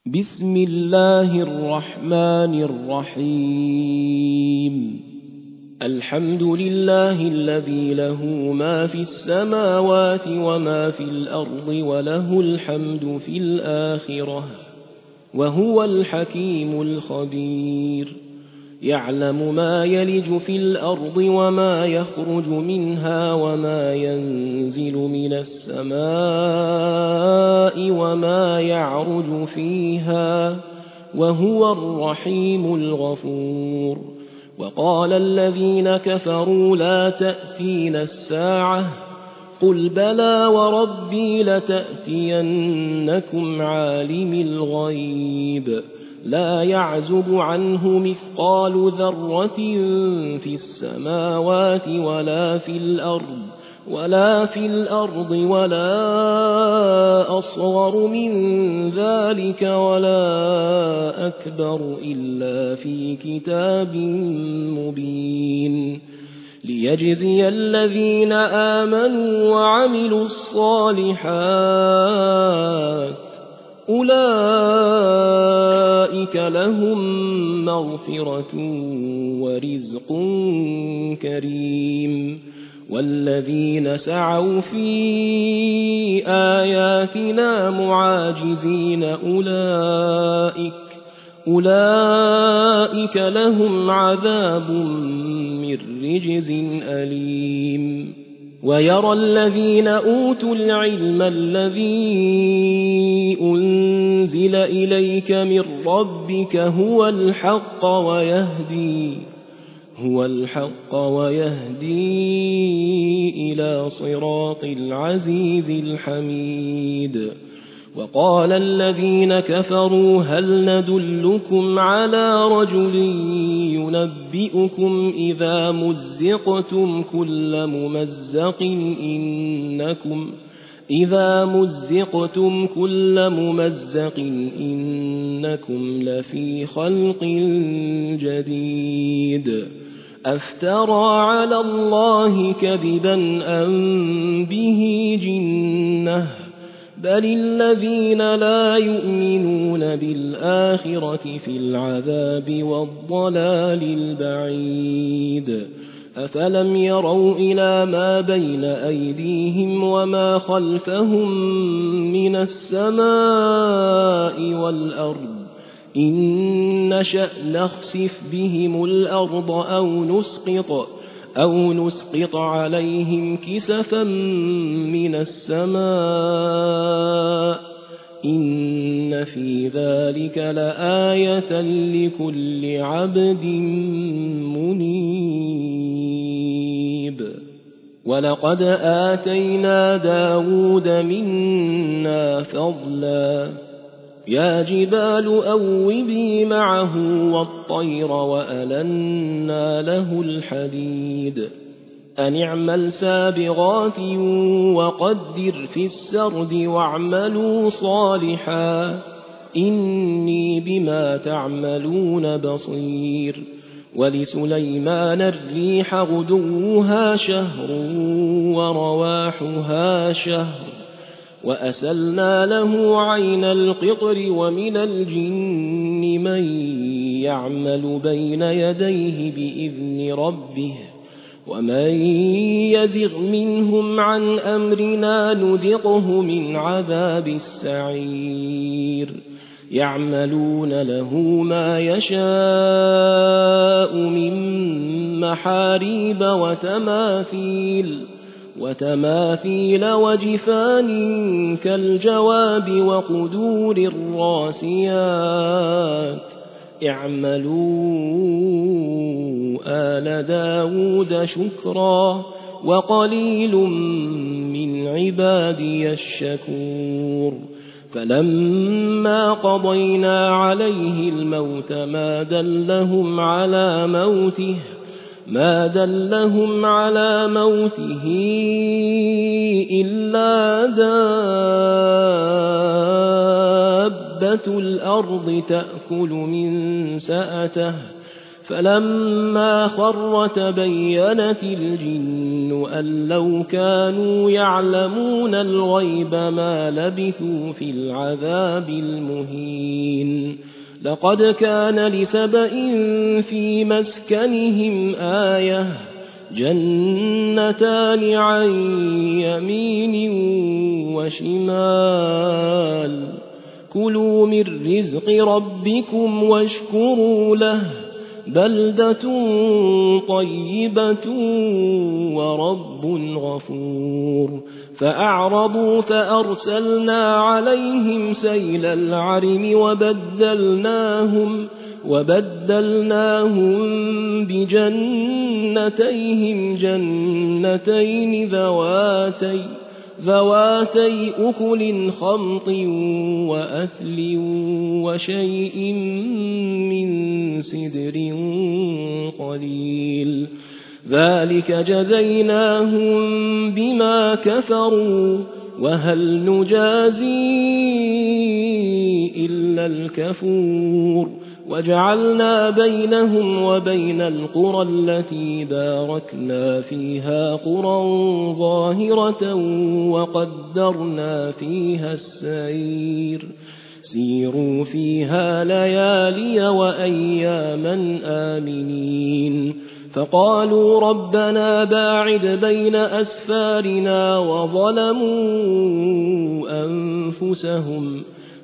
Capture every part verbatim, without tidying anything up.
بسم الله الرحمن الرحيم الحمد لله الذي له ما في السماوات وما في الأرض وله الحمد في الآخرة وهو الحكيم الخبير يعلم ما يلج في الأرض وما يخرج منها وما ينزل من السماء وما يعرج فيها وهو الرحيم الغفور وقال الذين كفروا لا تأتينا الساعة قل بلى وربي لتأتينكم عالم الغيب لا يعزب عنه مثقال ذرة في السماوات ولا في الأرض ولا في الأرض ولا أصغر من ذلك ولا أكبر إلا في كتاب مبين ليجزي الذين آمنوا وعملوا الصالحات أولئك لهم مغفرة ورزق كريم والذين سعوا في آياتنا معاجزين أولئك أولئك لهم عذاب من رجز أليم ويرى الذين أوتوا العلم الذي أنزل إليك من ربك هو الحق ويهدي هو الحق ويهدي إلى صراط العزيز الحميد وقال الذين كفروا هل ندلكم على رجل ينبئكم إذا مزقتم كل ممزق إنكم إذا مزقتم كل ممزق إنكم لفي خلق جديد أفترى على الله كذبا أم به جنة بل الذين لا يؤمنون بالآخرة في العذاب والضلال البعيد أفلم يروا إلى ما بين أيديهم وما خلفهم من السماء والأرض إن نشأ نخسف بهم الأرض أو نسقط أو نسقط عليهم كسفا من السماء إن في ذلك لآية لكل عبد منيب ولقد آتينا داود منا فضلا يا جبال أوبي معه والطير وألنا له الحديد أن اعمل سابغات وقدر في السرد واعملوا صالحا إني بما تعملون بصير ولسليمان الريح غدوها شهر ورواحها شهر وأسلنا له عين القطر ومن الجن من يعمل بين يديه بإذن ربه ومن يزغ منهم عن أمرنا نذقه من عذاب السعير يعملون له ما يشاء من محاريب وتماثيل وتماثيل وجفان كالجواب وقدور الراسيات اعملوا آل داود شكرا وقليل من عبادي الشكور فلما قضينا عليه الموت ما دلهم على موته ما دلهم على موته إلا دابة الأرض تأكل من سأته فلما خر تبينت الجن أن لو كانوا يعلمون الغيب ما لبثوا في العذاب المهين لقد كان لسبإ في مسكنهم آية جنتان عن يمين وشمال كلوا من رزق ربكم واشكروا له بلدة طيبة ورب غفور فأعرضوا فأرسلنا عليهم سيل العرم وبدلناهم, وبدلناهم بجنتيهم جنتين ذواتي, ذواتي أكل خمط وأثل وشيء من سدر قليل ذلك جزيناهم بما كفروا وهل نجازي إلا الكفور وجعلنا بينهم وبين القرى التي باركنا فيها قرى ظاهرة وقدرنا فيها السير سيروا فيها ليالي وأياما آمنين فقالوا ربنا باعد بين أسفارنا وظلموا أنفسهم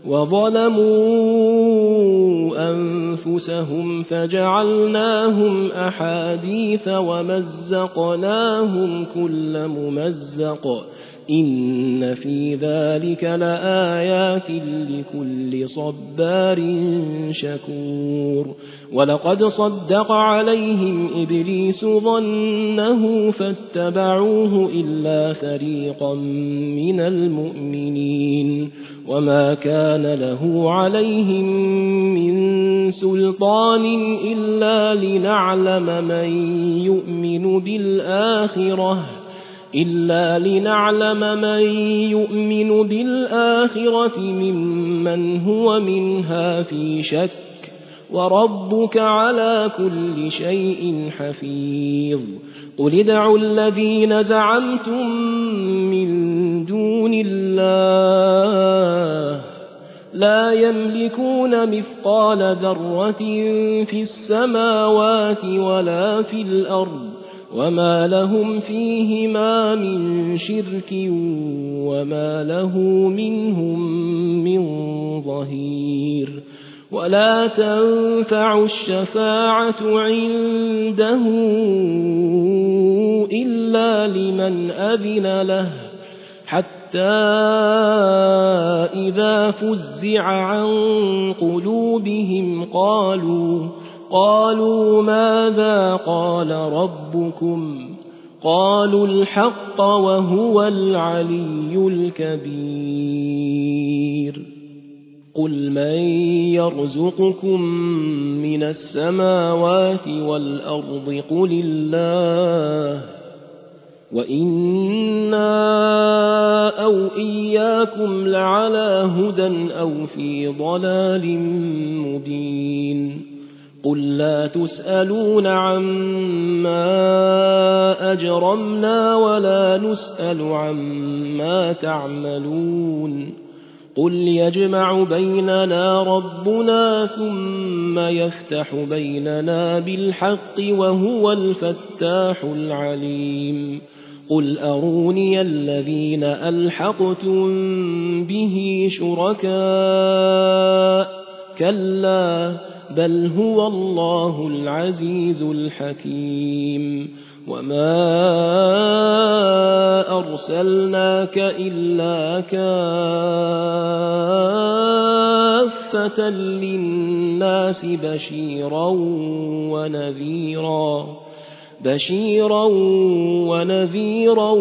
وظلموا أنفسهم فجعلناهم أحاديث ومزقناهم كل ممزق إن في ذلك لآيات لكل صبار شكور ولقد صدق عليهم إبليس ظنه فاتبعوه إلا فريقا من المؤمنين وما كان له عليهم من سلطان إلا لنعلم من يؤمن بالآخرة إلا لنعلم من يؤمن بالآخرة ممن هو منها في شك وربك على كل شيء حفيظ قل ادعوا الذين زعمتم من دون الله لا يملكون مثقال ذرة في السماوات ولا في الأرض وما لهم فيهما من شرك وما له منهم من ظهير ولا تنفع الشفاعة عنده إلا لمن أذن له حتى إذا فزع عن قلوبهم قالوا قالوا ماذا قال ربكم قالوا الحق وهو العلي الكبير قل من يرزقكم من السماوات والأرض قل الله وإنا أو إياكم لعلى هدى أو في ضلال مبين قل لا تسألون عما أجرمنا ولا نسأل عما تعملون قل يجمع بيننا ربنا ثم يفتح بيننا بالحق وهو الفتاح العليم قل أروني الذين ألحقتم به شركاء كلا بل هو الله العزيز الحكيم وما أرسلناك إلا كافة للناس بشيرا ونذيرا بشيرا ونذيرا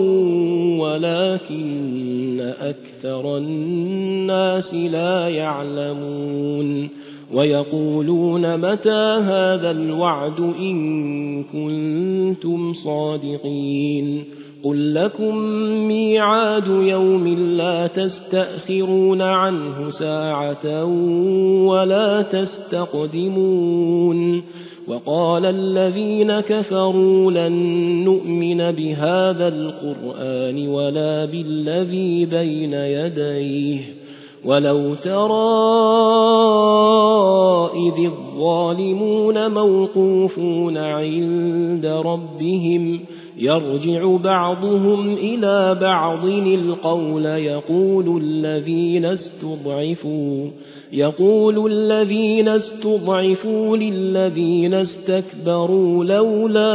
ولكن أكثر الناس لا يعلمون ويقولون متى هذا الوعد إن كنتم صادقين قل لكم ميعاد يوم لا تستأخرون عنه ساعة ولا تستقدمون وقال الذين كفروا لن نؤمن بهذا القرآن ولا بالذي بين يديه ولو ترى إذ الظالمون موقوفون عند ربهم يرجع بعضهم إلى بعض القول يقول الذين استضعفوا يقول الذين استضعفوا للذين استكبروا لولا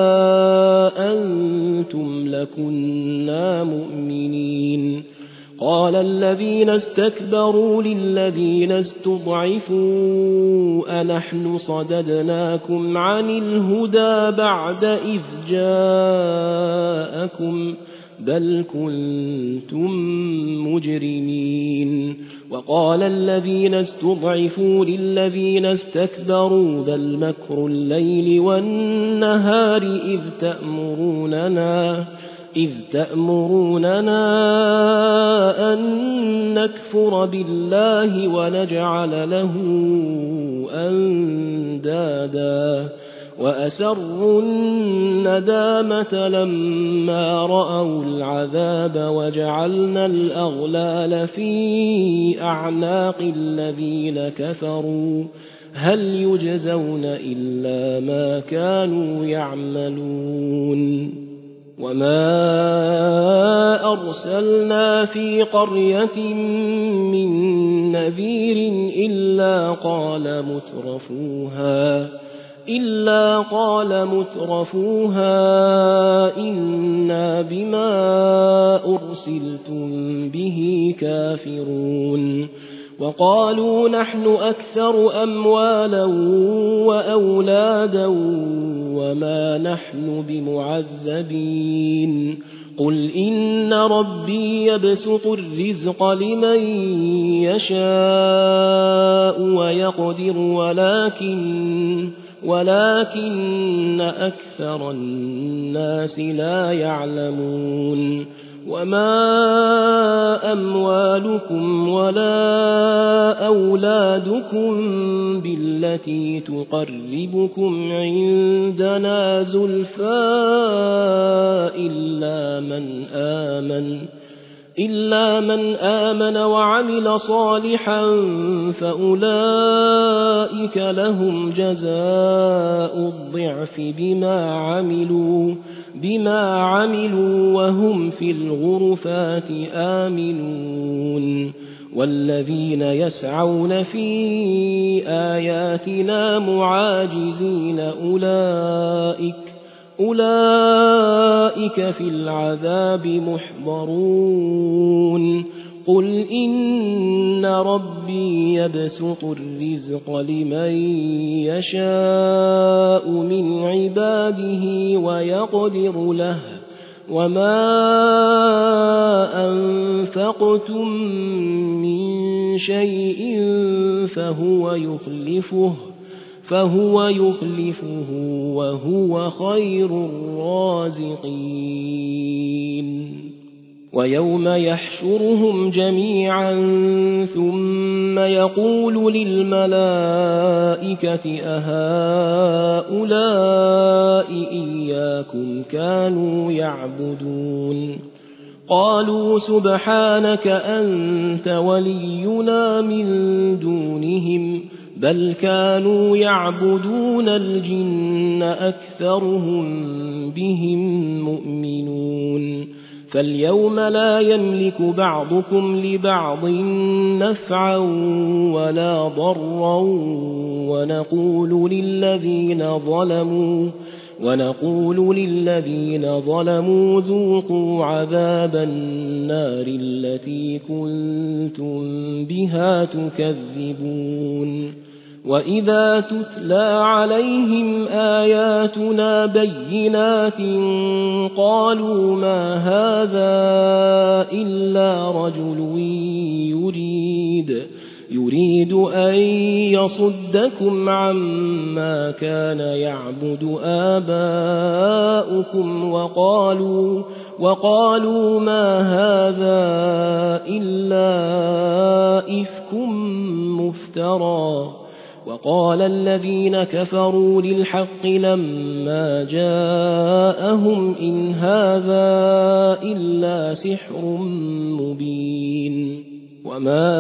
أنتم لكنا مؤمنين قال الذين استكبروا للذين استضعفوا أنحن صددناكم عن الهدى بعد إذ جاءكم بل كنتم مجرمين وقال الذين استضعفوا للذين استكبروا بل مكر الليل والنهار إذ تأمروننا إذ تأمروننا أن نكفر بالله ونجعل له أندادا وأسروا الندامة لما رأوا العذاب وجعلنا الأغلال في أعناق الذين كفروا هل يجزون إلا ما كانوا يعملون وما أرسلنا في قرية من نذير إلا قال مترفوها إلا قال مترفوها إنا بما أرسلتم به كافرون وقالوا نحن أكثر أموالا وأولادا وما نحن بمعذبين قل إن ربي يبسط الرزق لمن يشاء ويقدر ولكن ولكن أكثر الناس لا يعلمون وما أموالكم ولا أولادكم بالتي تقربكم عندنا زلفى إلا من آمن إلا من آمن وعمل صالحا فأولئك لهم جزاء الضعف بما عملوا بما عملوا وهم في الغرفات آمنون والذين يسعون في آياتنا معاجزين أولئك أولئك في العذاب محضرون قل إن ربي يبسط الرزق لمن يشاء من عباده ويقدر له وما أنفقتم من شيء فهو يخلفه فهو يخلفه وهو خير الرازقين ويوم يحشرهم جميعا ثم يقول للملائكة أهؤلاء إياكم كانوا يعبدون قالوا سبحانك أنت ولينا من دونهم بل كانوا يعبدون الجن أكثرهم بهم مؤمنون فاليوم لا يملك بعضكم لبعض نفعا ولا ضرا ونقول للذين ظلموا ونقول للذين ظلموا ذوقوا عذاب النار التي كنتم بها تكذبون وإذا تتلى عليهم آياتنا بينات قالوا ما هذا إلا رجل يريد يريد أن يصدكم عما كان يعبد آباؤكم وقالوا وقالوا ما هذا إلا إفك مفترى وقال الذين كفروا للحق لما جاءهم إن هذا إلا سحر مبين وما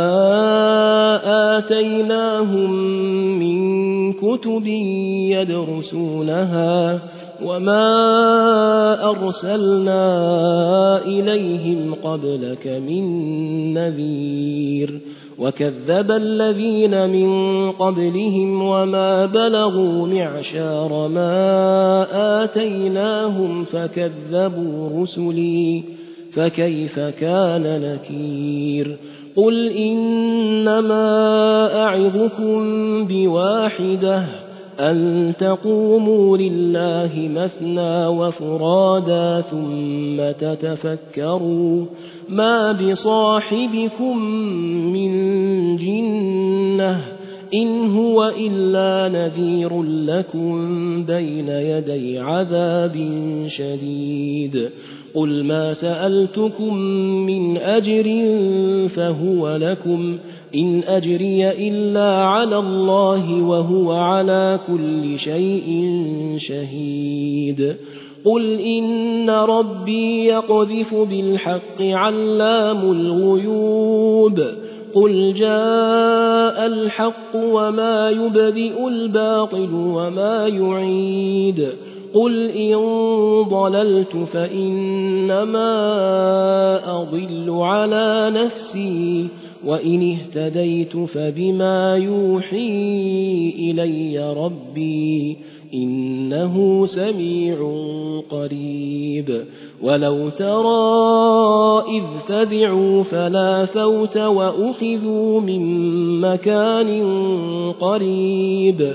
آتيناهم من كتب يدرسونها وما أرسلنا إليهم قبلك من نذير وكذب الذين من قبلهم وما بلغوا معشار ما آتيناهم فكذبوا رسلي فكيف كان نكير قل إنما أعظكم بواحدة أن تقوموا لله مثنى وفرادا ثم تتفكروا ما بصاحبكم من جنة إن هو إلا نذير لكم بين يدي عذاب شديد قل ما سألتكم من أجر فهو لكم إن أجري إلا على الله وهو على كل شيء شهيد قل إن ربي يقذف بالحق علام الغيوب قل جاء الحق وما يبدئ الباطل وما يعيد قل إن ضللت فإنما أضل على نفسي وإن اهتديت فبما يوحي إلي ربي إنه سميع قريب ولو ترى إذ فزعوا فلا فوت وأخذوا من مكان قريب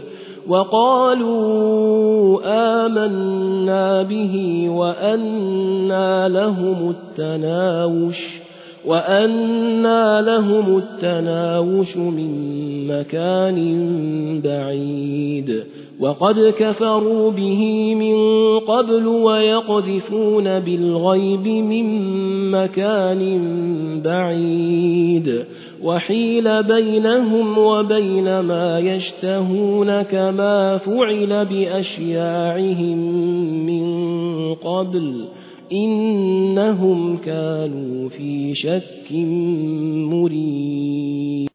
وقالوا آمنا به وأنى لهم التناوش وأنى لهم التناوش من مكان بعيد وقد كفروا به من قبل ويقذفون بالغيب من مكان بعيد وحيل بينهم وبين ما يشتهون كما فعل بأشياعهم من قبل إنهم كانوا في شك مريب